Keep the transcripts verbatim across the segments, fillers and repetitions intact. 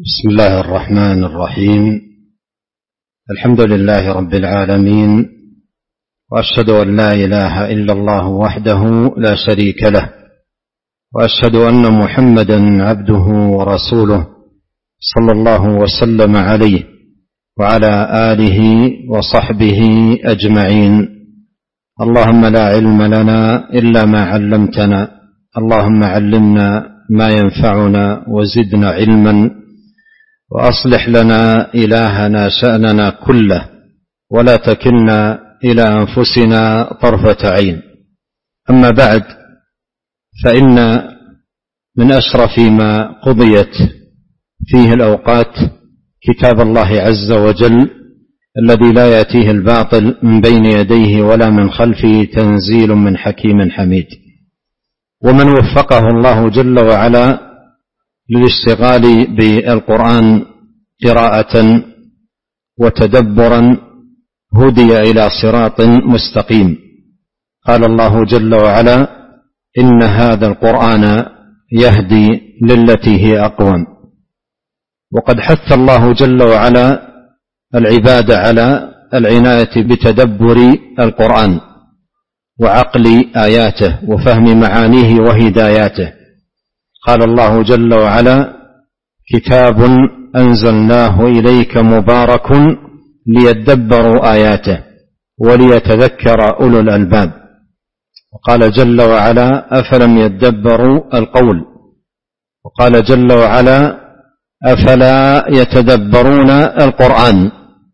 بسم الله الرحمن الرحيم. الحمد لله رب العالمين، وأشهد أن لا إله إلا الله وحده لا شريك له، وأشهد أن محمدا عبده ورسوله صلى الله وسلم عليه وعلى آله وصحبه أجمعين. اللهم لا علم لنا إلا ما علمتنا، اللهم علمنا ما ينفعنا وزدنا علما، وأصلح لنا إلهنا شأننا كله، ولا تكلنا إلى أنفسنا طرفة عين. أما بعد، فإن من أشرف ما قضيت فيه الأوقات كتاب الله عز وجل الذي لا يأتيه الباطل من بين يديه ولا من خلفه، تنزيل من حكيم حميد. ومن وفقه الله جل وعلا للاشتغال بالقرآن قراءة وتدبرا هدي إلى صراط مستقيم. قال الله جل وعلا: إن هذا القرآن يهدي للتي هي أقوم. وقد حث الله جل وعلا العباد على العناية بتدبر القرآن وعقل آياته وفهم معانيه وهداياته. قال الله جل وعلا: كتاب أنزلناه إليك مبارك ليدبروا آياته وليتذكر أولو الألباب. وقال جل وعلا: أفلم يدبروا القول. وقال جل وعلا: أفلا يتدبرون القرآن.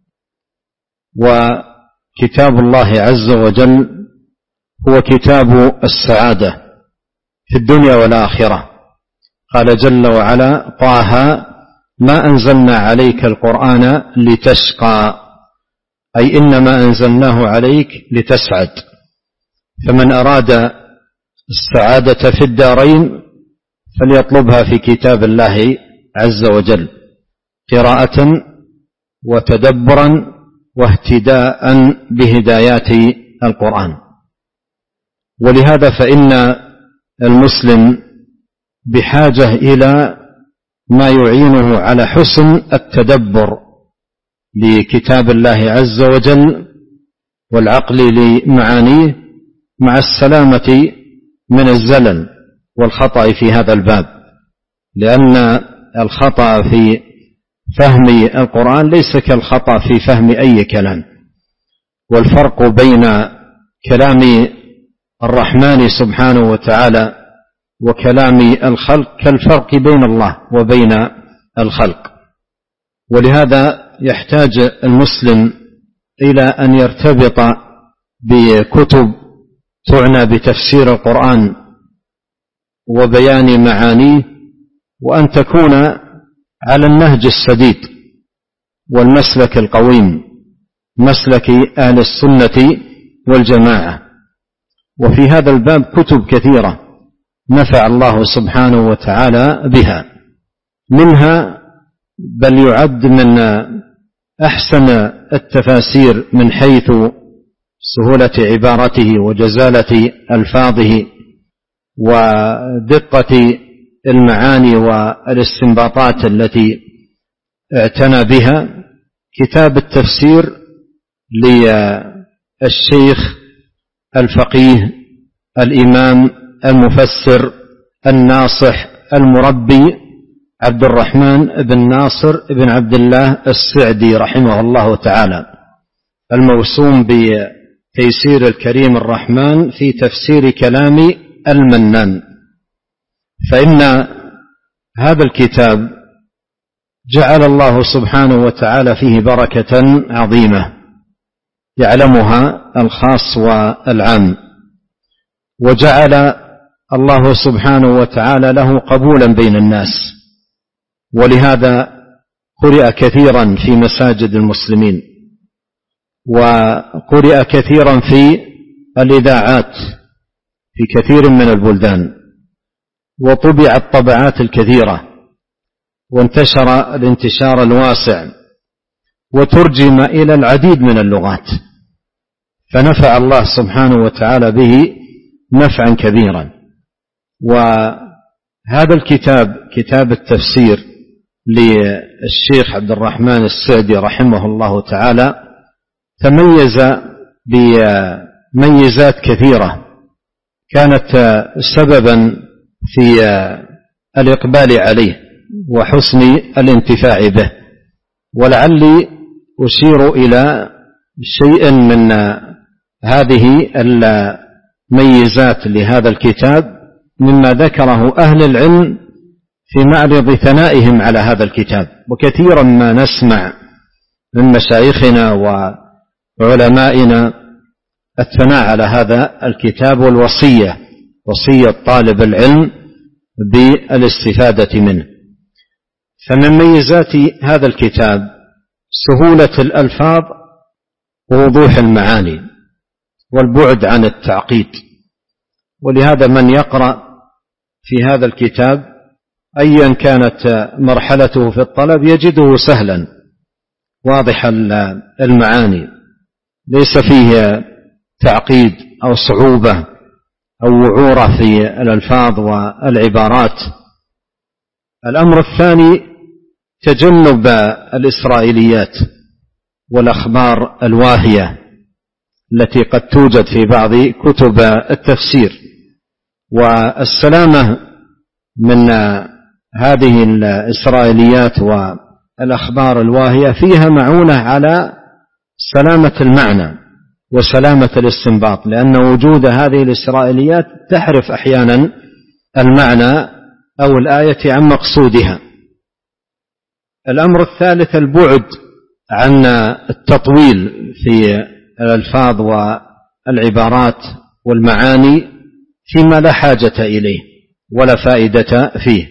وكتاب الله عز وجل هو كتاب السعادة في الدنيا والآخرة. قال جل وعلا: طه ما أنزلنا عليك القرآن لتشقى، أي إنما أنزلناه عليك لتسعد. فمن أراد السعادة في الدارين فليطلبها في كتاب الله عز وجل، قراءة وتدبرا واهتداء بهدايات القرآن. ولهذا فإن المسلم بحاجة إلى ما يعينه على حسن التدبر لكتاب الله عز وجل والعقل لمعانيه، مع السلامة من الزلل والخطأ في هذا الباب، لأن الخطأ في فهم القرآن ليس كالخطأ في فهم أي كلام. والفرق بين كلام الرحمن سبحانه وتعالى وكلام الخلق كالفرق بين الله وبين الخلق. ولهذا يحتاج المسلم إلى أن يرتبط بكتب تعنى بتفسير القرآن وبيان معانيه، وأن تكون على النهج السديد والمسلك القويم، مسلك أهل السنة والجماعة. وفي هذا الباب كتب كثيرة نفع الله سبحانه وتعالى بها، منها بل يعد من أحسن التفاسير من حيث سهولة عبارته وجزالة ألفاظه ودقة المعاني والاستنباطات التي اعتنى بها، كتاب التفسير للشيخ الفقيه الإمام المفسر الناصح المربي عبد الرحمن بن ناصر بن عبد الله السعدي رحمه الله تعالى، الموسوم بتيسير الكريم الرحمن في تفسير كلام المنان. فإن هذا الكتاب جعل الله سبحانه وتعالى فيه بركة عظيمة يعلمها الخاص والعام، وجعل الله سبحانه وتعالى له قبولا بين الناس، ولهذا قرئ كثيرا في مساجد المسلمين، وقرئ كثيرا في الإذاعات في كثير من البلدان، وطبعت طبعات الكثيرة، وانتشر الانتشار الواسع، وترجم إلى العديد من اللغات، فنفع الله سبحانه وتعالى به نفعا كبيرا. وهذا الكتاب كتاب التفسير للشيخ عبد الرحمن السعدي رحمه الله تعالى تميز بميزات كثيرة كانت سببا في الإقبال عليه وحسن الانتفاع به، ولعلي أشير إلى شيء من هذه الميزات لهذا الكتاب مما ذكره أهل العلم في معرض ثنائهم على هذا الكتاب. وكثيرا ما نسمع من مشايخنا وعلمائنا الثناء على هذا الكتاب والوصية، وصية طالب العلم بالاستفادة منه. فمن ميزات هذا الكتاب سهولة الألفاظ ووضوح المعاني والبعد عن التعقيد، ولهذا من يقرأ في هذا الكتاب أيا كانت مرحلته في الطلب يجده سهلا واضح المعاني، ليس فيه تعقيد أو صعوبة أو وعورة في الألفاظ والعبارات. الأمر الثاني تجنب الإسرائيليات والأخبار الواهية التي قد توجد في بعض كتب التفسير، والسلامة من هذه الإسرائيليات والأخبار الواهية فيها معونة على سلامة المعنى وسلامة الاستنباط، لأن وجود هذه الإسرائيليات تحرف أحيانا المعنى أو الآية عن مقصودها. الأمر الثالث البعد عن التطويل في الألفاظ والعبارات والمعاني فيما لا حاجة إليه ولا فائدة فيه.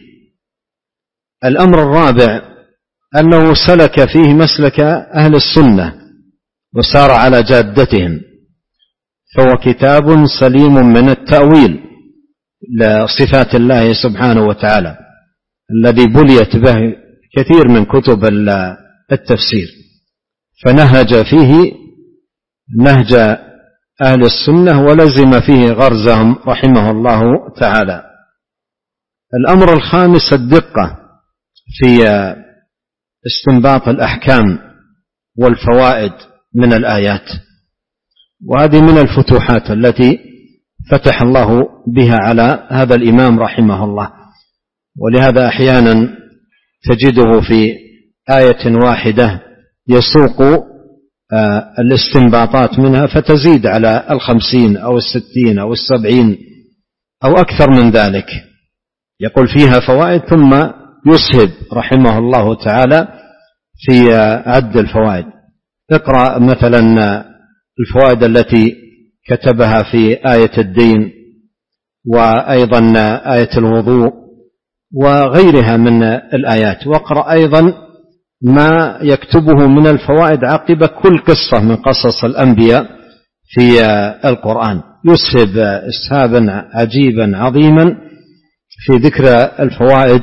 الأمر الرابع أنه سلك فيه مسلك أهل السنة وسار على جادتهم، فهو كتاب سليم من التأويل لصفات الله سبحانه وتعالى الذي بليت به كثير من كتب التفسير، فنهج فيه نهج أهل السنة ولزم فيه غرزهم رحمه الله تعالى. الأمر الخامس الدقة في استنباط الأحكام والفوائد من الآيات، وهذه من الفتوحات التي فتح الله بها على هذا الإمام رحمه الله. ولهذا أحيانا تجده في آية واحدة يسوق الاستنباطات منها فتزيد على الخمسين أو الستين أو السبعين أو أكثر من ذلك، يقول فيها فوائد ثم يسهب رحمه الله تعالى في عد الفوائد. اقرأ مثلا الفوائد التي كتبها في آية الدين وأيضا آية الوضوء وغيرها من الآيات، واقرأ أيضا ما يكتبه من الفوائد عقب كل قصة من قصص الأنبياء في القرآن، يسهب إسهابا عجيبا عظيما في ذكر الفوائد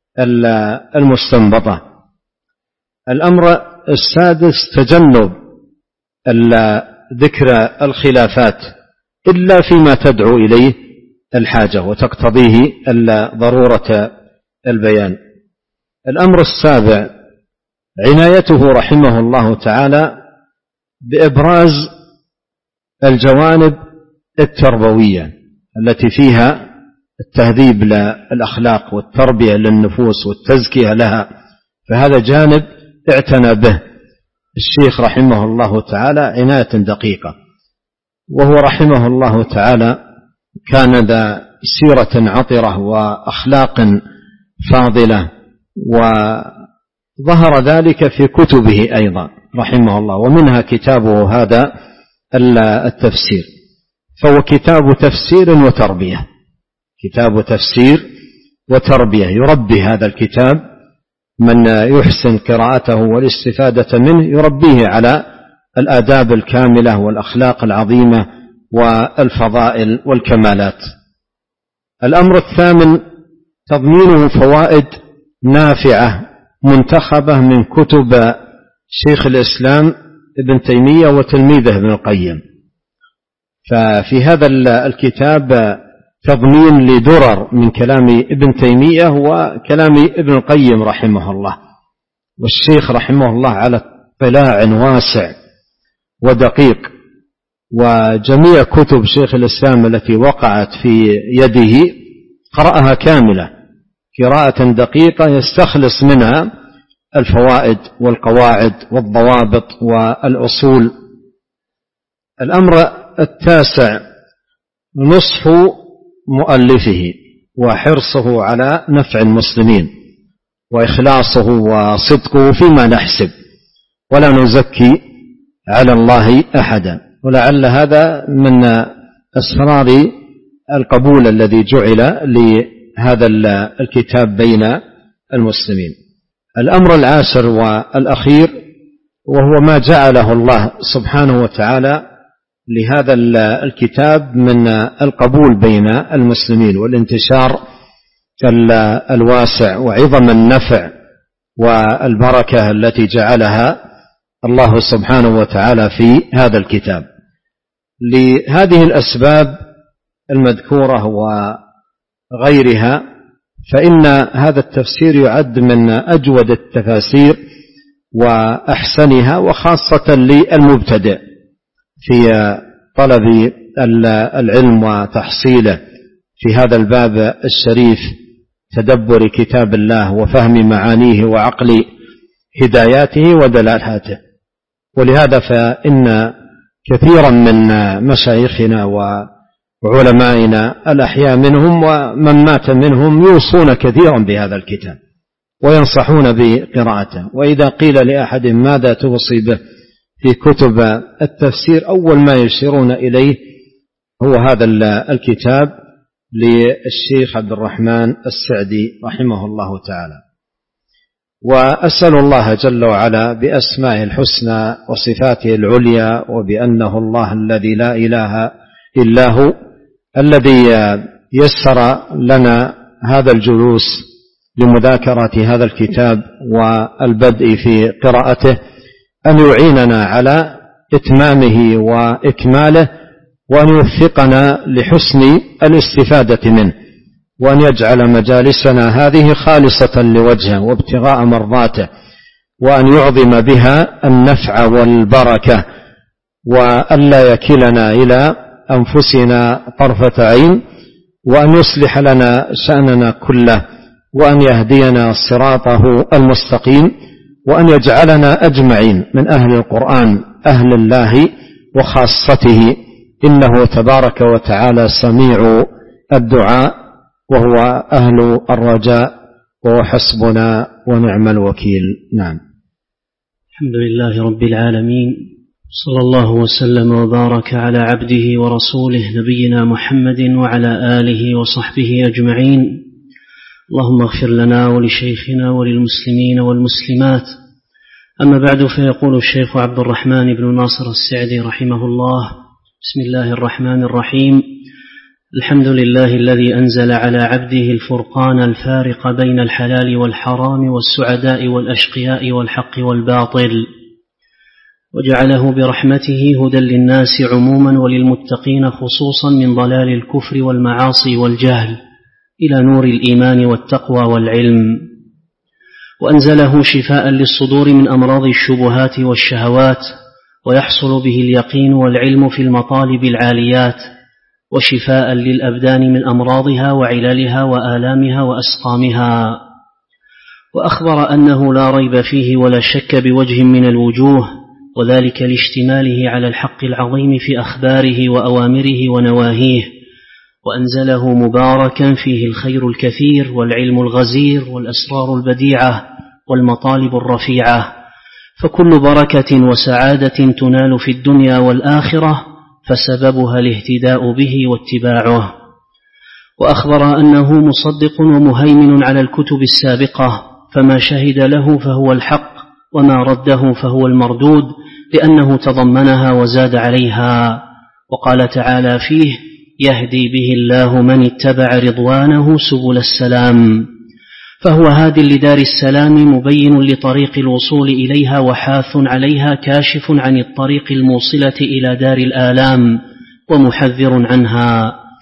المستنبطة. الأمر السادس تجنب ذكر الخلافات إلا فيما تدعو إليه الحاجة وتقتضيه ضرورة البيان. الأمر السابع عنايته رحمه الله تعالى بإبراز الجوانب التربوية التي فيها التهذيب للأخلاق والتربية للنفوس والتزكية لها، فهذا جانب اعتنى به الشيخ رحمه الله تعالى عناية دقيقة. وهو رحمه الله تعالى كان ذا سيرة عطرة وأخلاق فاضلة، وظهر ذلك في كتبه أيضا رحمه الله، ومنها كتابه هذا التفسير، فهو كتاب تفسير وتربية، كتاب تفسير وتربية يربي هذا الكتاب من يحسن قراءته والاستفادة منه، يربيه على الآداب الكاملة والأخلاق العظيمة والفضائل والكمالات. الأمر الثامن تضمينه فوائد نافعة منتخبة من كتب شيخ الإسلام ابن تيمية وتلميذه ابن القيم. ففي هذا الكتاب تضمين لدرر من كلام ابن تيمية وكلام ابن القيم رحمه الله. والشيخ رحمه الله على اطلاع واسع ودقيق، وجميع كتب شيخ الإسلام التي وقعت في يده قرأها كاملة قراءة دقيقة يستخلص منها الفوائد والقواعد والضوابط والأصول. الأمر التاسع نصح مؤلفه وحرصه على نفع المسلمين وإخلاصه وصدقه فيما نحسب، ولا نزكي على الله أحدا. ولعل هذا من أسرار القبول الذي جعل لهذا الكتاب بين المسلمين. الأمر العاشر والأخير وهو ما جعله الله سبحانه وتعالى لهذا الكتاب من القبول بين المسلمين والانتشار الواسع وعظم النفع والبركة التي جعلها الله سبحانه وتعالى في هذا الكتاب. لهذه الأسباب المذكورة وغيرها فإن هذا التفسير يعد من أجود التفاسير وأحسنها، وخاصة للمبتدئ في طلب العلم وتحصيله في هذا الباب الشريف، تدبر كتاب الله وفهم معانيه وعقل هداياته ودلالاته. ولهذا فإن كثيرا من مشايخنا وعلمائنا الأحياء منهم ومن مات منهم يوصون كثيرا بهذا الكتاب وينصحون بقراءته. وإذا قيل لأحد ماذا توصي به في كتب التفسير أول ما يشيرون إليه هو هذا الكتاب للشيخ عبد الرحمن السعدي رحمه الله تعالى. وأسأل الله جل وعلا بأسمائه الحسنى وصفاته العليا وبأنه الله الذي لا إله إلا هو الذي يسر لنا هذا الجلوس لمذاكرة هذا الكتاب والبدء في قراءته أن يعيننا على إتمامه وإكماله، وأن يوفقنا لحسن الاستفادة منه، وأن يجعل مجالسنا هذه خالصة لوجهه وابتغاء مرضاته، وأن يعظم بها النفع والبركة، وألا يكلنا إلى أنفسنا طرفة عين، وأن يصلح لنا شأننا كله، وأن يهدينا صراطه المستقيم، وأن يجعلنا أجمعين من أهل القرآن أهل الله وخاصته، إنه تبارك وتعالى سميع الدعاء وهو أهل الرجاء وهو حسبنا ونعم الوكيل. نعم. الحمد لله رب العالمين، صلى الله وسلم وبارك على عبده ورسوله نبينا محمد وعلى آله وصحبه أجمعين. اللهم اغفر لنا ولشيخنا وللمسلمين والمسلمات. أما بعد، فيقول الشيخ عبد الرحمن بن ناصر السعدي رحمه الله: بسم الله الرحمن الرحيم. الحمد لله الذي أنزل على عبده الفرقان الفارق بين الحلال والحرام والسعداء والأشقياء والحق والباطل، وجعله برحمته هدى للناس عموما وللمتقين خصوصا من ضلال الكفر والمعاصي والجهل إلى نور الإيمان والتقوى والعلم، وأنزله شفاء للصدور من أمراض الشبهات والشهوات، ويحصل به اليقين والعلم في المطالب العاليات، وشفاء للأبدان من أمراضها وعلالها وآلامها وأسقامها. وأخبر أنه لا ريب فيه ولا شك بوجه من الوجوه، وذلك لاشتماله على الحق العظيم في أخباره وأوامره ونواهيه، وأنزله مباركا فيه الخير الكثير والعلم الغزير والأسرار البديعة والمطالب الرفيعة، فكل بركة وسعادة تنال في الدنيا والآخرة فسببها الاهتداء به واتباعه. وأخبر أنه مصدق ومهيمن على الكتب السابقة، فما شهد له فهو الحق، وما رده فهو المردود، لأنه تضمنها وزاد عليها. وقال تعالى فيه: يهدي به الله من اتبع رضوانه سبل السلام، فهو هاد لدار السلام مبين لطريق الوصول إليها وحاث عليها كاشف عن الطريق الموصلة إلى دار الآلام ومحذر عنها.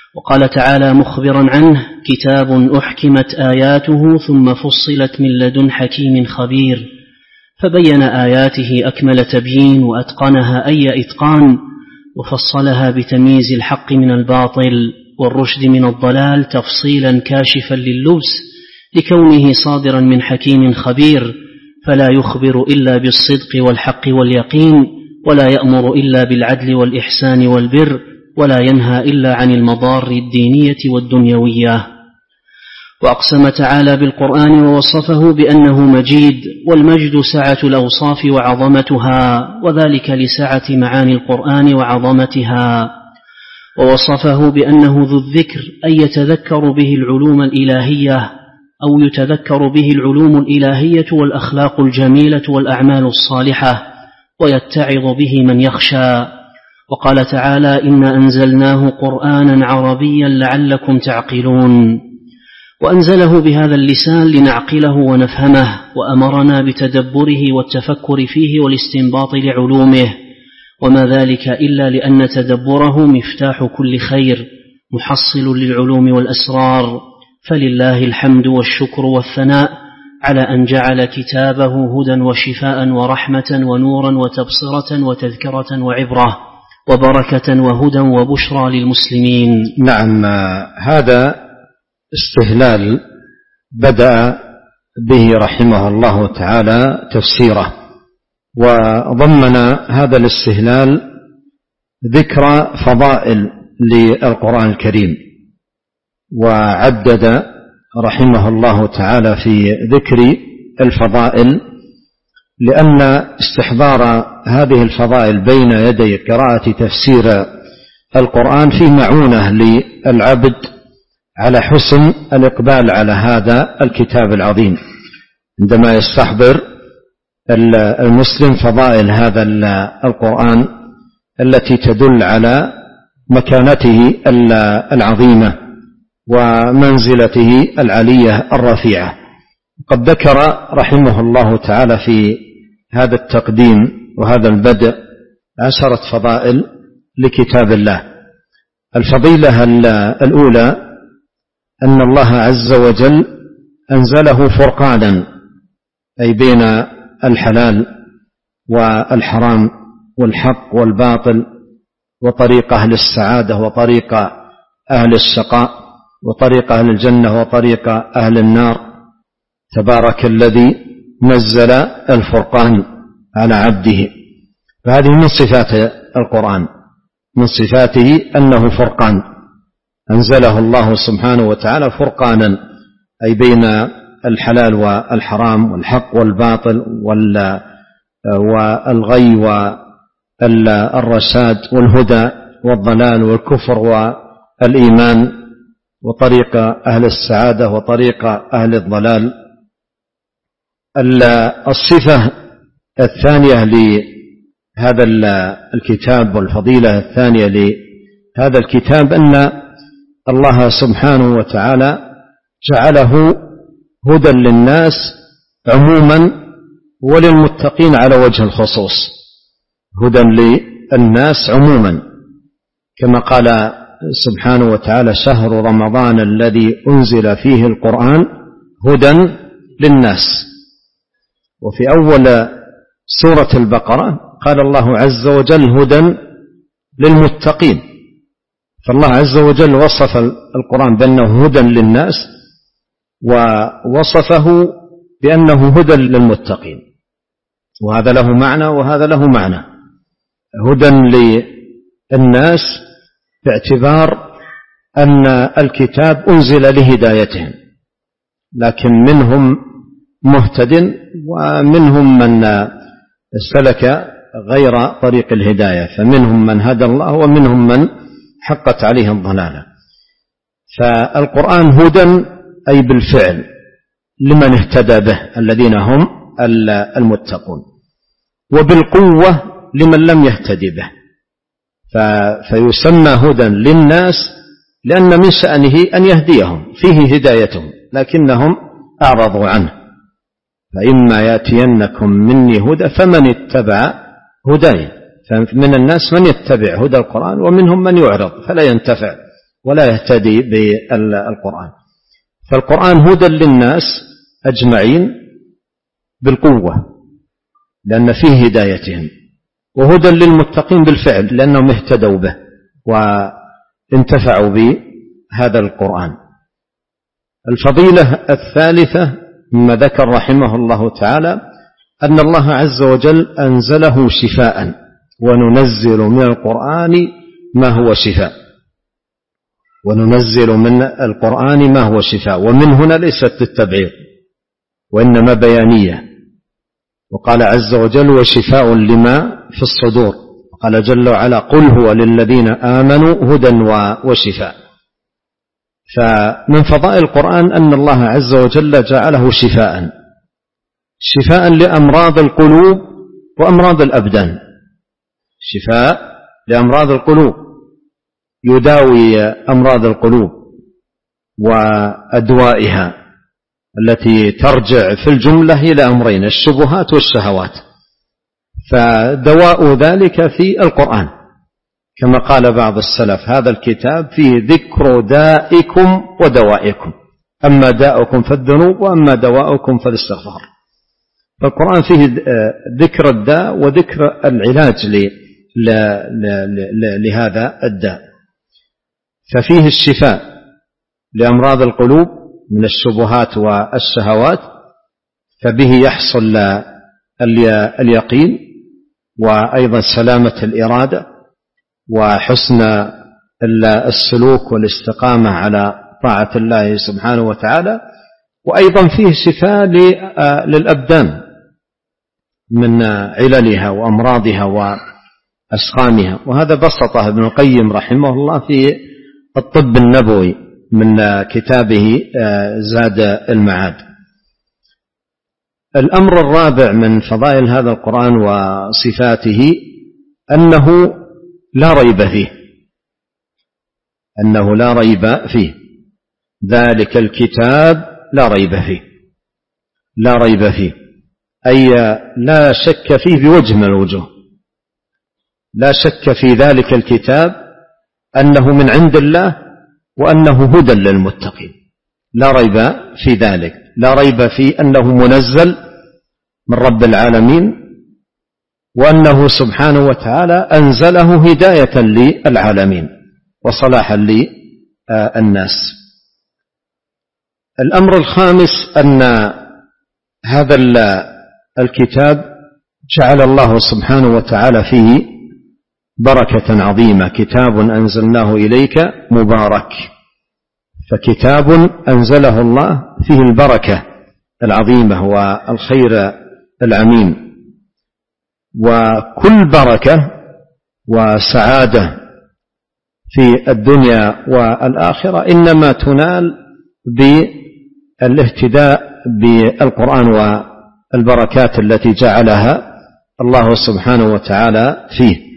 وقال تعالى مخبرا عنه: كتاب أحكمت آياته ثم فصلت من لدن حكيم خبير، فبين آياته أكمل تبيين وأتقنها أي إتقان، وفصلها بتمييز الحق من الباطل والرشد من الضلال تفصيلا كاشفا لللبس، لكونه صادرا من حكيم خبير، فلا يخبر إلا بالصدق والحق واليقين، ولا يأمر إلا بالعدل والإحسان والبر، ولا ينهى إلا عن المضار الدينية والدنيوية. وأقسم تعالى بالقرآن ووصفه بأنه مجيد، والمجد سعة الأوصاف وعظمتها، وذلك لسعة معاني القرآن وعظمتها. ووصفه بأنه ذو الذكر، أي يتذكر به العلوم الإلهية، أو يتذكر به العلوم الإلهية والأخلاق الجميلة والأعمال الصالحة، ويتعظ به من يخشى. وقال تعالى: إنا أنزلناه قرآنا عربيا لعلكم تعقلون. وأنزله بهذا اللسان لنعقله ونفهمه، وأمرنا بتدبره والتفكر فيه والاستنباط لعلومه، وما ذلك إلا لأن تدبره مفتاح كل خير، محصل للعلوم والأسرار. فلله الحمد والشكر والثناء على أن جعل كتابه هدى وشفاء ورحمة ونورا وتبصرة وتذكرة وعبرة وبركة وهدى وبشرى للمسلمين. نعم، هذا استهلال بدأ به رحمه الله تعالى تفسيره، وضمن هذا الاستهلال ذكر فضائل للقرآن الكريم، وعدد رحمه الله تعالى في ذكر الفضائل، لأن استحضار هذه الفضائل بين يدي قراءة تفسير القرآن فيه معونة للعبد على حسن الإقبال على هذا الكتاب العظيم، عندما يستحضر المسلم فضائل هذا القرآن التي تدل على مكانته العظيمة ومنزلته العلية الرفيعة. قد ذكر رحمه الله تعالى في هذا التقديم وهذا البدء عشرة فضائل لكتاب الله. الفضيلة الأولى أن الله عز وجل أنزله فرقانا، أي بين الحلال والحرام والحق والباطل، وطريق أهل السعادة وطريق أهل الشقاء، وطريق أهل الجنة وطريق أهل النار. تبارك الذي نزل الفرقان على عبده. فهذه من صفات القرآن، من صفاته أنه فرقان، أنزله الله سبحانه وتعالى فرقانا، أي بين الحلال والحرام والحق والباطل والغي والرشاد والهدى والضلال والكفر والإيمان، وطريق أهل السعادة وطريق أهل الضلال. الصفة الثانية لهذا الكتاب والفضيلة الثانية لهذا الكتاب أن الله سبحانه وتعالى جعله هدى للناس عموما وللمتقين على وجه الخصوص، هدى للناس عموما، كما قال سبحانه وتعالى: شهر رمضان الذي أنزل فيه القرآن هدى للناس. وفي أول سورة البقرة قال الله عز وجل: هدى للمتقين. فالله عز وجل وصف القرآن بأنه هدى للناس، ووصفه بأنه هدى للمتقين، وهذا له معنى وهذا له معنى. هدى للناس باعتبار أن الكتاب أنزل لهدايتهم، لكن منهم مهتد ومنهم من سلك غير طريق الهداية، فمنهم من هدى الله ومنهم من حقت عليه الضلالة. فالقرآن هدى أي بالفعل لمن اهتدى به الذين هم المتقون، وبالقوة لمن لم يهتدي به، فيسمى هدى للناس لأن من شأنه أن يهديهم، فيه هدايتهم، لكنهم أعرضوا عنه. فإما يأتينكم مني هدى فمن اتبع هداي. فمن الناس من يتبع هدى القرآن، ومنهم من يعرض فلا ينتفع ولا يهتدي بالقرآن. فالقرآن هدى للناس أجمعين بالقوة لأن فيه هدايتهم، وهدى للمتقين بالفعل لأنهم اهتدوا به وانتفعوا بهذا القرآن. الفضيلة الثالثة مما ذكر رحمه الله تعالى أن الله عز وجل أنزله شفاء، وننزل من القرآن ما هو شفاء وننزل من القرآن ما هو شفاء ومن هنا ليست للتبعيض وإنما بيانية. وقال عز وجل وشفاء لما في الصدور، وقال جل وعلا قل هو للذين آمنوا هدى وشفاء. فمن فضائل القرآن أن الله عز وجل جعله شفاء شفاء لأمراض القلوب وأمراض الأبدان. شفاء لأمراض القلوب يداوي أمراض القلوب وأدوائها التي ترجع في الجملة إلى أمرين: الشبهات والشهوات. فدواء ذلك في القرآن كما قال بعض السلف: هذا الكتاب فيه ذكر دائكم ودوائكم، أما داؤكم فالذنوب وأما دواؤكم فالاستغفار. فالقرآن فيه ذكر الداء وذكر العلاج لهذا الداء. ففيه الشفاء لأمراض القلوب من الشبهات والشهوات، فبه يحصل اليقين وأيضا سلامة الإرادة وحسن السلوك والاستقامة على طاعة الله سبحانه وتعالى. وأيضا فيه شفاء للأبدان من عللها وأمراضها وأسقامها، وهذا بسطه ابن القيم رحمه الله في الطب النبوي من كتابه زاد المعاد. الأمر الرابع من فضائل هذا القرآن وصفاته أنه لا ريب فيه أنه لا ريب فيه ذلك الكتاب لا ريب فيه لا ريب فيه أي لا شك فيه بوجه من الوجوه. لا شك في ذلك الكتاب أنه من عند الله وأنه هدى للمتقين، لا ريب في ذلك. لا ريب في أنه منزل من رب العالمين، وأنه سبحانه وتعالى أنزله هداية للعالمين وصلاحا للناس. الأمر الخامس أن هذا الكتاب جعل الله سبحانه وتعالى فيه بركة عظيمة: كتاب أنزلناه إليك مبارك. فكتاب أنزله الله فيه البركة العظيمة والخير العميم، وكل بركة وسعادة في الدنيا والآخرة إنما تنال بالاهتداء بالقرآن والبركات التي جعلها الله سبحانه وتعالى فيه.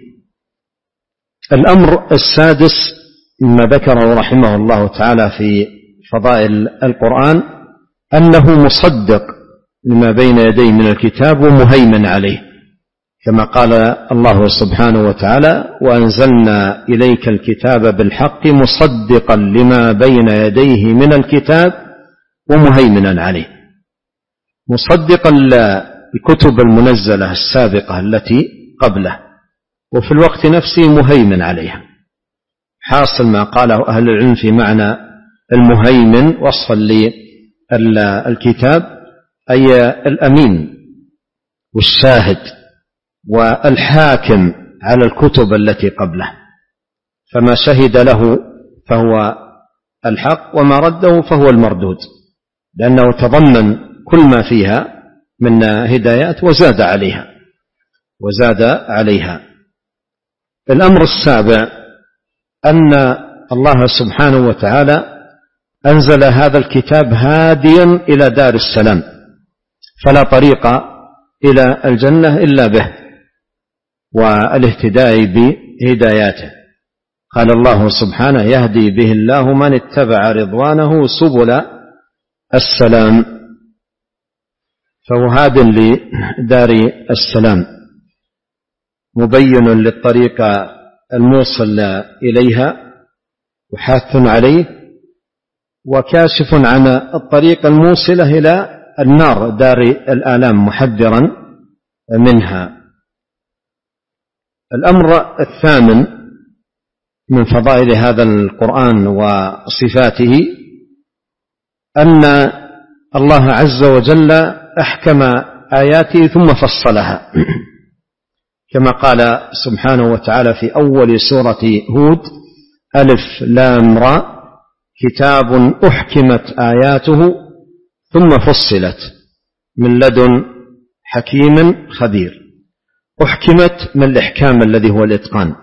الأمر السادس مما ذكره رحمه الله تعالى في فضائل القرآن أنه مصدق لما بين يديه من الكتاب ومهيمن عليه، كما قال الله سبحانه وتعالى: وأنزلنا إليك الكتاب بالحق مصدقا لما بين يديه من الكتاب ومهيمنا عليه. مصدقا الكتب المنزلة السابقة التي قبله، وفي الوقت نفسه مهيمن عليها. حاصل ما قاله أهل العلم في معنى المهيمن وصفا للكتاب أي الأمين والشاهد والحاكم على الكتب التي قبله، فما شهد له فهو الحق وما رده فهو المردود، لأنه تضمن كل ما فيها من هدايات وزاد عليها وزاد عليها. الأمر السابع أن الله سبحانه وتعالى أنزل هذا الكتاب هاديا إلى دار السلام، فلا طريق إلى الجنة إلا به والاهتداء بهداياته. قال الله سبحانه: يهدي به الله من اتبع رضوانه سبل السلام، فهو هاد لدار السلام مبين للطريق الموصل إليها وحاث عليه وكاشف عن الطريق الموصلة إلى النار دار الآلام محذرا منها. الأمر الثامن من فضائل هذا القرآن وصفاته أن الله عز وجل أحكم آياته ثم فصلها، كما قال سبحانه وتعالى في أول سورة هود: ألف لام را كتاب أحكمت آياته ثم فصلت من لدن حكيم خبير. أحكمت من الإحكام الذي هو الإتقان،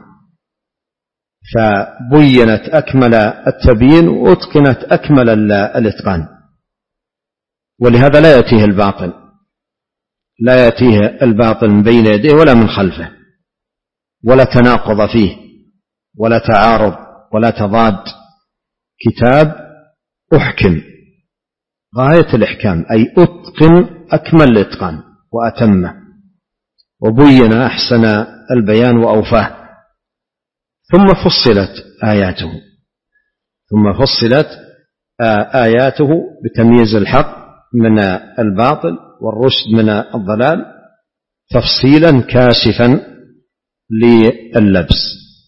فبينت أكمل التبيين وأتقنت أكمل الإتقان، ولهذا لا يأتيه الباطل لا يأتيه الباطل من بين يديه ولا من خلفه، ولا تناقض فيه ولا تعارض ولا تضاد. كتاب أحكم غاية الإحكام، أي أتقن أكمل الإتقان وأتمه وبين أحسن البيان وأوفاه. ثم فصلت آياته ثم فصلت آياته بتمييز الحق من الباطل والرشد من الضلال تفصيلا كاشفا لللبس.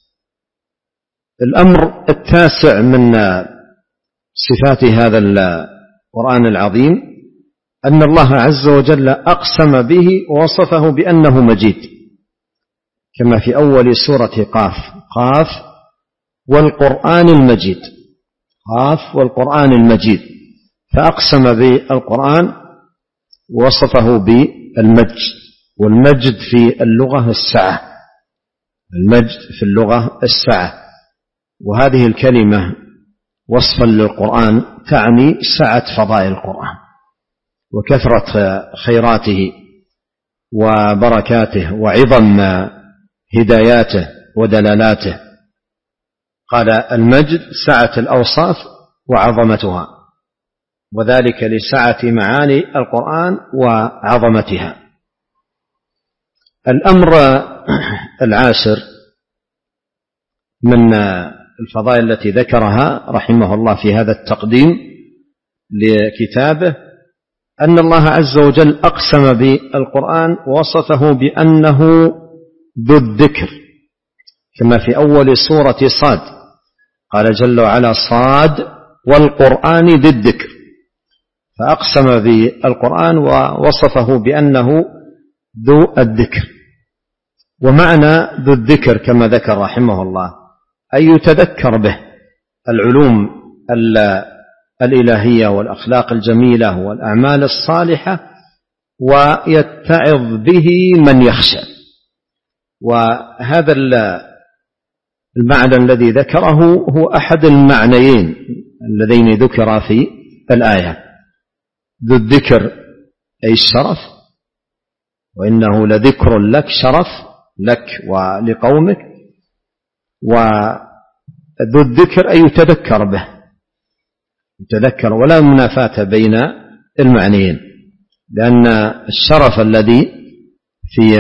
الأمر التاسع من صفات هذا القرآن العظيم أن الله عز وجل أقسم به ووصفه بأنه مجيد، كما في أول سورة قاف: قاف والقرآن المجيد. قاف والقرآن المجيد، فأقسم بالقرآن ووصفه بالمجد، والمجد في اللغة السعة، المجد في اللغة السعة، وهذه الكلمة وصفا للقرآن تعني سعة فضائل القرآن وكثرة خيراته وبركاته وعظم هداياته ودلالاته. قال المجد سعة الأوصاف وعظمتها، وذلك لسعة معاني القرآن وعظمتها. الأمر العاشر من الفضائل التي ذكرها رحمه الله في هذا التقديم لكتابه أن الله عز وجل أقسم بالقرآن ووصفه بأنه ذو الذكر، كما في أول سورة صاد قال جل وعلا: صاد والقرآن ذي الذكر، فأقسم بالقرآن ووصفه بأنه ذو الذكر. ومعنى ذو الذكر كما ذكر رحمه الله أن يتذكر به العلوم الإلهية والأخلاق الجميلة والأعمال الصالحة ويتعظ به من يخشى. وهذا المعنى الذي ذكره هو أحد المعنيين اللذين ذكر في الآية. ذو الذكر أي الشرف، وإنه لذكر لك، شرف لك ولقومك. وذو الذكر أي يتذكر به، يتذكر، ولا منافاة بين المعنيين، لأن الشرف الذي في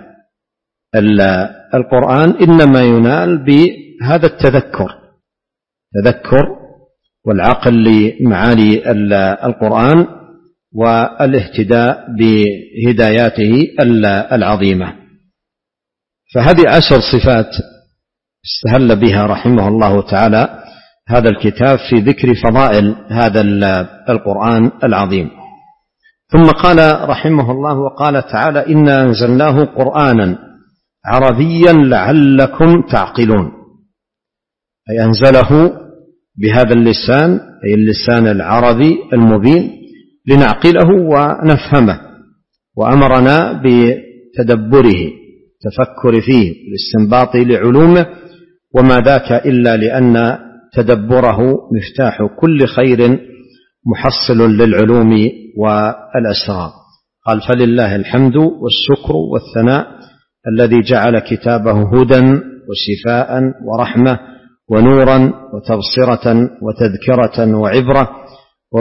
القرآن إنما ينال بهذا التذكر، تذكر والعقل لمعاني القرآن والاهتداء بهداياته العظيمة. فهذه عشر صفات استهل بها رحمه الله تعالى هذا الكتاب في ذكر فضائل هذا القرآن العظيم. ثم قال رحمه الله: وقال تعالى: إنا أنزلناه قرآنا عربيا لعلكم تعقلون، أي أنزله بهذا اللسان، أي اللسان العربي المبين، لنعقله ونفهمه، وأمرنا بتدبره، تفكر فيه، الاستنباط لعلومه، وما ذاك إلا لأن تدبره مفتاح كل خير محصل للعلوم والأسرار. قال: فلله الحمد والشكر والثناء الذي جعل كتابه هدى وشفاء ورحمة ونورا وتبصرة وتذكرة وعبرة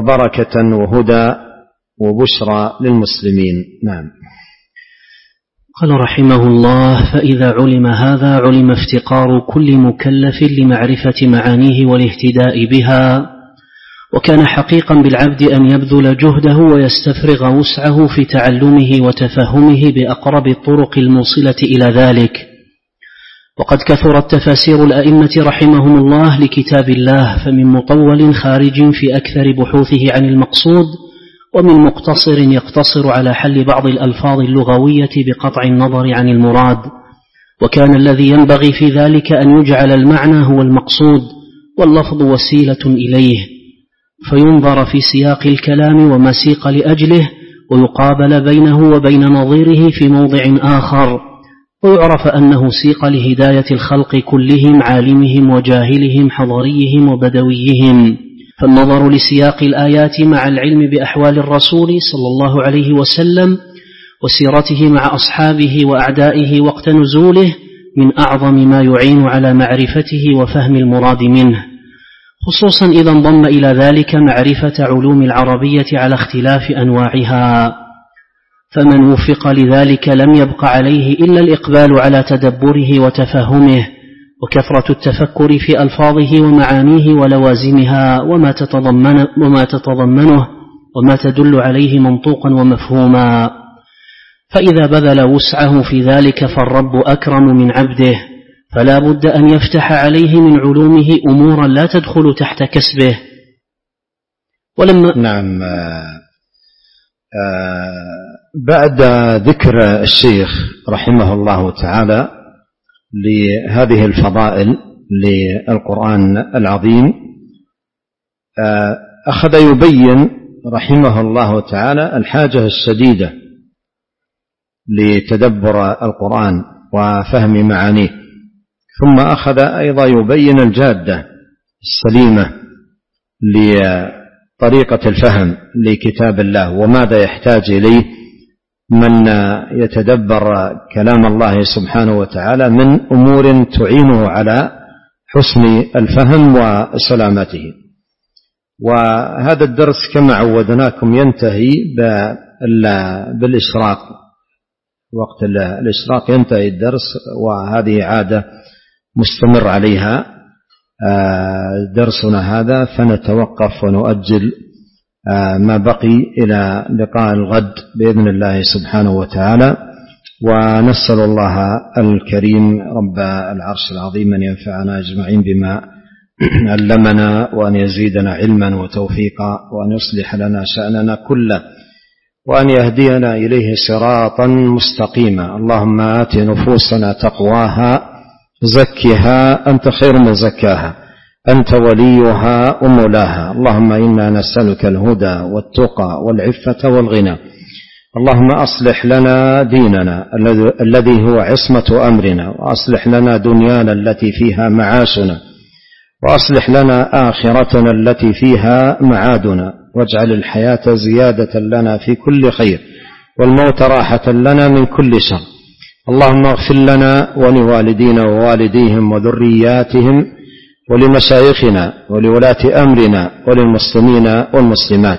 وبركة وهدى وبشرى للمسلمين. نعم. قال رحمه الله: فإذا علم هذا علم افتقار كل مكلف لمعرفة معانيه والاهتداء بها، وكان حقيقا بالعبد أن يبذل جهده ويستفرغ وسعه في تعلمه وتفهمه بأقرب الطرق الموصلة إلى ذلك. وقد كثرت تفاسير الأئمة رحمهم الله لكتاب الله، فمن مطول خارج في أكثر بحوثه عن المقصود، ومن مقتصر يقتصر على حل بعض الألفاظ اللغوية بقطع النظر عن المراد. وكان الذي ينبغي في ذلك أن يجعل المعنى هو المقصود واللفظ وسيلة إليه، فينظر في سياق الكلام وما سيق لأجله، ويقابل بينه وبين نظيره في موضع آخر، ويعرف أنه سيق لهداية الخلق كلهم، عالمهم وجاهلهم، حضريهم وبدويهم. فالنظر لسياق الآيات مع العلم بأحوال الرسول صلى الله عليه وسلم وسيرته مع أصحابه وأعدائه وقت نزوله من أعظم ما يعين على معرفته وفهم المراد منه، خصوصا إذا انضم إلى ذلك معرفة علوم العربية على اختلاف أنواعها. فمن وفق لذلك لم يبق عليه إلا الإقبال على تدبره وتفهمه، وكثرة التفكر في ألفاظه ومعانيه ولوازمها وما تتضمن وما تتضمنه وما تدل عليه منطوقا ومفهوما. فإذا بذل وسعه في ذلك فالرب أكرم من عبده، فلا بد أن يفتح عليه من علومه أمورا لا تدخل تحت كسبه. ولما نعم آه آه بعد ذكر الشيخ رحمه الله تعالى لهذه الفضائل للقرآن العظيم، آه أخذ يبين رحمه الله تعالى الحاجة الشديدة لتدبر القرآن وفهم معانيه، ثم أخذ أيضا يبين الجادة السليمة لطريقة الفهم لكتاب الله، وماذا يحتاج إليه من يتدبر كلام الله سبحانه وتعالى من أمور تعينه على حسن الفهم وسلامته. وهذا الدرس كما عودناكم ينتهي بالإشراق، وقت الإشراق ينتهي الدرس، وهذه عادة مستمر عليها درسنا هذا، فنتوقف ونؤجل ما بقي إلى لقاء الغد بإذن الله سبحانه وتعالى. ونسأل الله الكريم رب العرش العظيم أن ينفعنا أجمعين بما علمنا، وأن يزيدنا علما وتوفيقا، وأن يصلح لنا شأننا كله، وأن يهدينا إليه صراطا مستقيما. اللهم آت نفوسنا تقواها زكها أنت خير من زكاها، أنت وليها ومولاها. اللهم إنا نسألك الهدى والتقى والعفة والغنى. اللهم أصلح لنا ديننا الذي هو عصمة أمرنا، وأصلح لنا دنيانا التي فيها معاشنا، وأصلح لنا آخرتنا التي فيها معادنا، واجعل الحياة زيادة لنا في كل خير، والموت راحة لنا من كل شر. اللهم اغفر لنا ولوالدينا ووالديهم وذرياتهم ولمشايخنا ولولاة أمرنا وللمسلمين والمسلمات.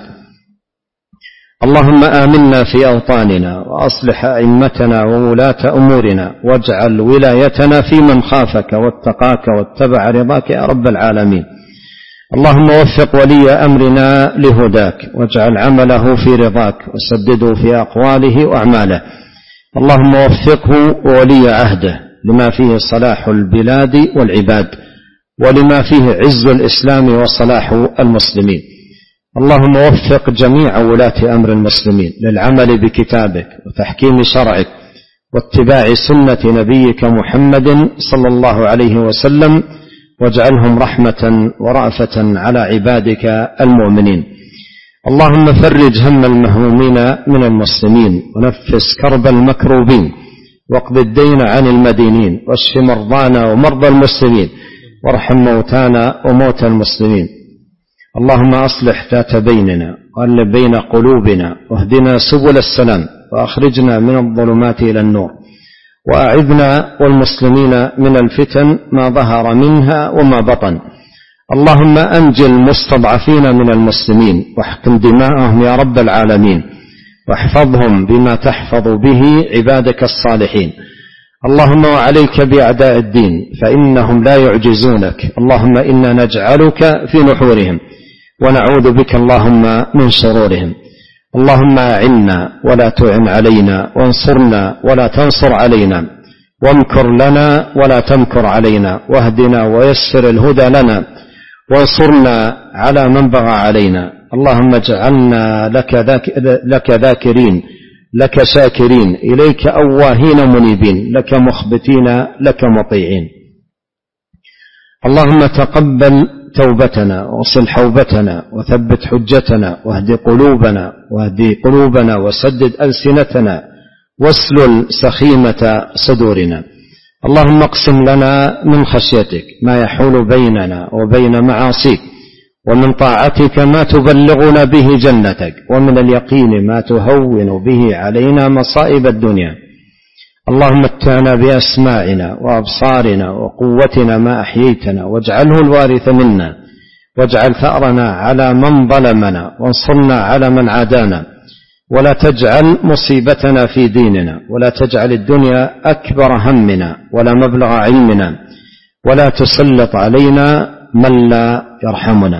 اللهم آمنا في أوطاننا، وأصلح أئمتنا وولاة أمورنا، واجعل ولايتنا في من خافك واتقاك واتبع رضاك يا رب العالمين. اللهم وفق ولي أمرنا لهداك، واجعل عمله في رضاك، وسدده في أقواله وأعماله. اللهم وفقه وولي عهده لما فيه صلاح البلاد والعباد، ولما فيه عز الإسلام وصلاح المسلمين. اللهم وفق جميع ولاة أمر المسلمين للعمل بكتابك وتحكيم شرعك واتباع سنة نبيك محمد صلى الله عليه وسلم، واجعلهم رحمة ورأفة على عبادك المؤمنين. اللهم فرج هم المهمومين من المسلمين، ونفس كرب المكروبين، واقض الدين عن المدينين، واشف مرضانا ومرضى المسلمين، وارحم موتانا وموتى المسلمين. اللهم أصلح ذات بيننا، وألف بين قلوبنا، واهدنا سبل السلام، وأخرجنا من الظلمات إلى النور، وأعذنا والمسلمين من الفتن ما ظهر منها وما بطن. اللهم أنجل المستضعفين من المسلمين، واحقن دماءهم يا رب العالمين. واحفظهم بما تحفظ به عبادك الصالحين. اللهم وعليك بأعداء الدين فإنهم لا يعجزونك. اللهم إنا نجعلك في نحورهم ونعوذ بك اللهم من شرورهم. اللهم أعنا ولا تعن علينا، وانصرنا ولا تنصر علينا، وامكر لنا ولا تمكر علينا، واهدنا ويسر الهدى لنا، وانصرنا على من بغى علينا. اللهم اجعلنا لك, ذاك لك ذاكرين، لك شاكرين، إليك أواهين منيبين، لك مخبتين، لك مطيعين. اللهم تقبل توبتنا وصل حوبتنا وثبت حجتنا واهد قلوبنا واهد قلوبنا وسدد ألسنتنا واسلل سخيمة صدورنا. اللهم اقسم لنا من خشيتك ما يحول بيننا وبين معاصيك، ومن طاعتك ما تبلغنا به جنتك، ومن اليقين ما تهون به علينا مصائب الدنيا. اللهم متعنا بأسماعنا وأبصارنا وقوتنا ما أحييتنا، واجعله الوارث منا، واجعل ثأرنا على من ظلمنا، وانصرنا على من عادانا، ولا تجعل مصيبتنا في ديننا، ولا تجعل الدنيا أكبر همنا ولا مبلغ علمنا، ولا تسلط علينا من لا يرحمنا.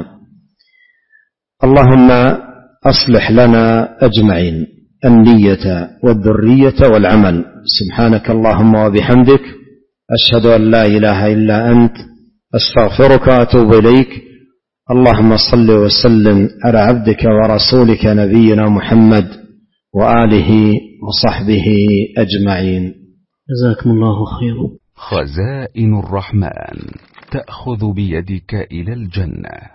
اللهم أصلح لنا أجمعين النية والذرية والعمل. سبحانك اللهم وبحمدك، أشهد أن لا إله إلا أنت، أستغفرك وأتوب إليك. اللهم صل وسلم على عبدك ورسولك نبينا محمد وآله وصحبه أجمعين. جزاكم الله خيرا. خزائن الرحمن تأخذ بيدك إلى الجنة.